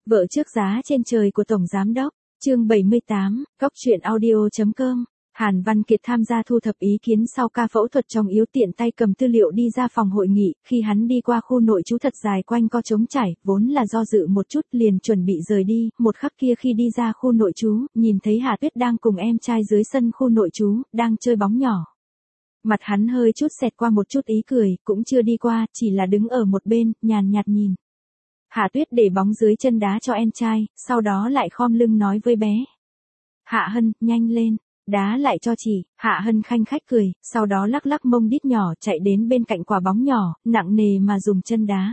Vợ trước giá trên trời của Tổng Giám Đốc, chương 78, Góc truyện audio.com. Hàn Văn Kiệt tham gia thu thập ý kiến sau ca phẫu thuật chồng yếu, tiện tay cầm tư liệu đi ra phòng hội nghị. Khi hắn đi qua khu nội trú thật dài quanh co trống trải, vốn là do dự một chút liền chuẩn bị rời đi. Một khắc kia khi đi ra khu nội trú, nhìn thấy Hà Tuyết đang cùng em trai dưới sân khu nội trú, đang chơi bóng nhỏ. Mặt hắn hơi chút xẹt qua một chút ý cười, cũng chưa đi qua, chỉ là đứng ở một bên, nhàn nhạt nhìn. Hạ Tuyết để bóng dưới chân đá cho em trai, sau đó lại khom lưng nói với bé. Hạ Hân, nhanh lên, đá lại cho chị. Hạ Hân khanh khách cười, sau đó lắc lắc mông đít nhỏ chạy đến bên cạnh quả bóng nhỏ, nặng nề mà dùng chân đá.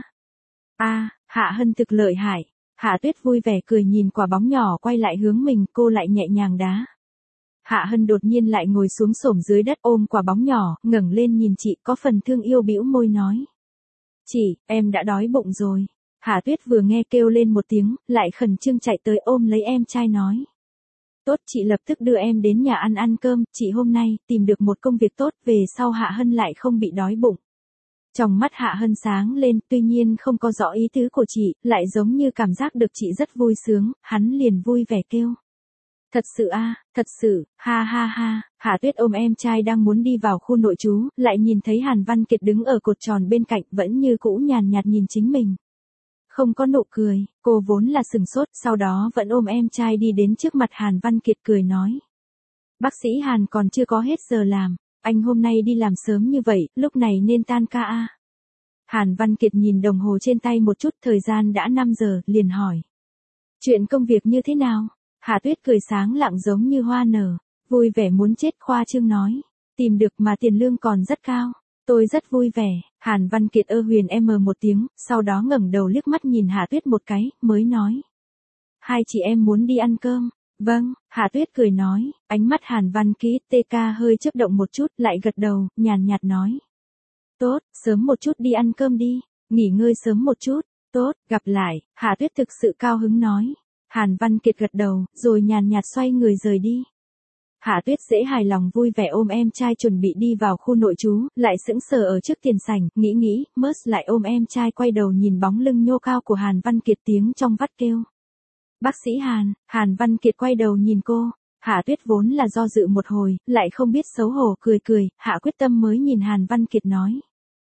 Hạ Hân thực lợi hại. Hạ Tuyết vui vẻ cười nhìn quả bóng nhỏ quay lại hướng mình, cô lại nhẹ nhàng đá. Hạ Hân đột nhiên lại ngồi xuống xổm dưới đất ôm quả bóng nhỏ, ngẩng lên nhìn chị, có phần thương yêu bĩu môi nói. Chị, em đã đói bụng rồi. Hạ Tuyết vừa nghe kêu lên một tiếng, lại khẩn trương chạy tới ôm lấy em trai nói. Tốt, chị lập tức đưa em đến nhà ăn cơm, chị hôm nay tìm được một công việc tốt, về sau Hạ Hân lại không bị đói bụng. Trong mắt Hạ Hân sáng lên, tuy nhiên không có rõ ý tứ của chị, lại giống như cảm giác được chị rất vui sướng, hắn liền vui vẻ kêu. Thật sự thật sự, ha ha ha. Hạ Tuyết ôm em trai đang muốn đi vào khu nội trú, lại nhìn thấy Hàn Văn Kiệt đứng ở cột tròn bên cạnh, vẫn như cũ nhàn nhạt nhìn chính mình. Không có nụ cười, cô vốn là sừng sốt, sau đó vẫn ôm em trai đi đến trước mặt Hàn Văn Kiệt cười nói. Bác sĩ Hàn còn chưa có hết giờ làm, anh hôm nay đi làm sớm như vậy, lúc này nên tan ca à? Hàn Văn Kiệt nhìn đồng hồ trên tay một chút, thời gian đã 5 giờ, liền hỏi. Chuyện công việc như thế nào? Hạ Tuyết cười sáng lạng giống như hoa nở, vui vẻ muốn chết, khoa trương nói. Tìm được mà tiền lương còn rất cao. Tôi rất vui vẻ. Hàn Văn Kiệt huyền một tiếng, sau đó ngẩng đầu liếc mắt nhìn Hạ Tuyết một cái, mới nói. Hai chị em muốn đi ăn cơm. Vâng, Hạ Tuyết cười nói, ánh mắt Hàn Văn Kiệt hơi chớp động một chút, lại gật đầu, nhàn nhạt nói. Tốt, sớm một chút đi ăn cơm đi, nghỉ ngơi sớm một chút. Tốt, gặp lại. Hạ Tuyết thực sự cao hứng nói. Hàn Văn Kiệt gật đầu, rồi nhàn nhạt xoay người rời đi. Hạ Tuyết dễ hài lòng vui vẻ ôm em trai chuẩn bị đi vào khu nội trú, lại sững sờ ở trước tiền sảnh, nghĩ, Mớt lại ôm em trai quay đầu nhìn bóng lưng nhô cao của Hàn Văn Kiệt, tiếng trong vắt kêu. Bác sĩ Hàn. Hàn Văn Kiệt quay đầu nhìn cô. Hạ Tuyết vốn là do dự một hồi, lại không biết xấu hổ, cười, hạ quyết tâm mới nhìn Hàn Văn Kiệt nói.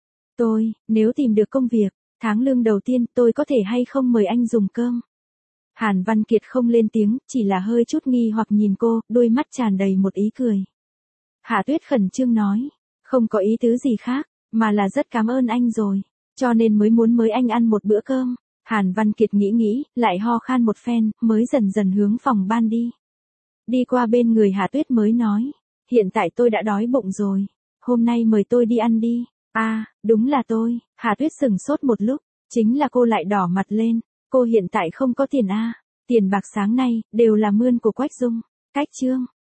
Nếu tìm được công việc, tháng lương đầu tiên tôi có thể hay không mời anh dùng cơm. Hàn Văn Kiệt không lên tiếng, chỉ là hơi chút nghi hoặc nhìn cô, đôi mắt tràn đầy một ý cười. Hạ Tuyết khẩn trương nói, không có ý tứ gì khác, mà là rất cảm ơn anh rồi, cho nên mới muốn mời anh ăn một bữa cơm. Hàn Văn Kiệt nghĩ, lại ho khan một phen, mới dần dần hướng phòng ban đi. Đi qua bên người Hạ Tuyết mới nói, hiện tại tôi đã đói bụng rồi, hôm nay mời tôi đi ăn đi. Đúng là tôi. Hạ Tuyết sững sốt một lúc, chính là cô lại đỏ mặt lên. Cô hiện tại không có tiền tiền bạc sáng nay, đều là mươn của Quách Dung. Cách chương.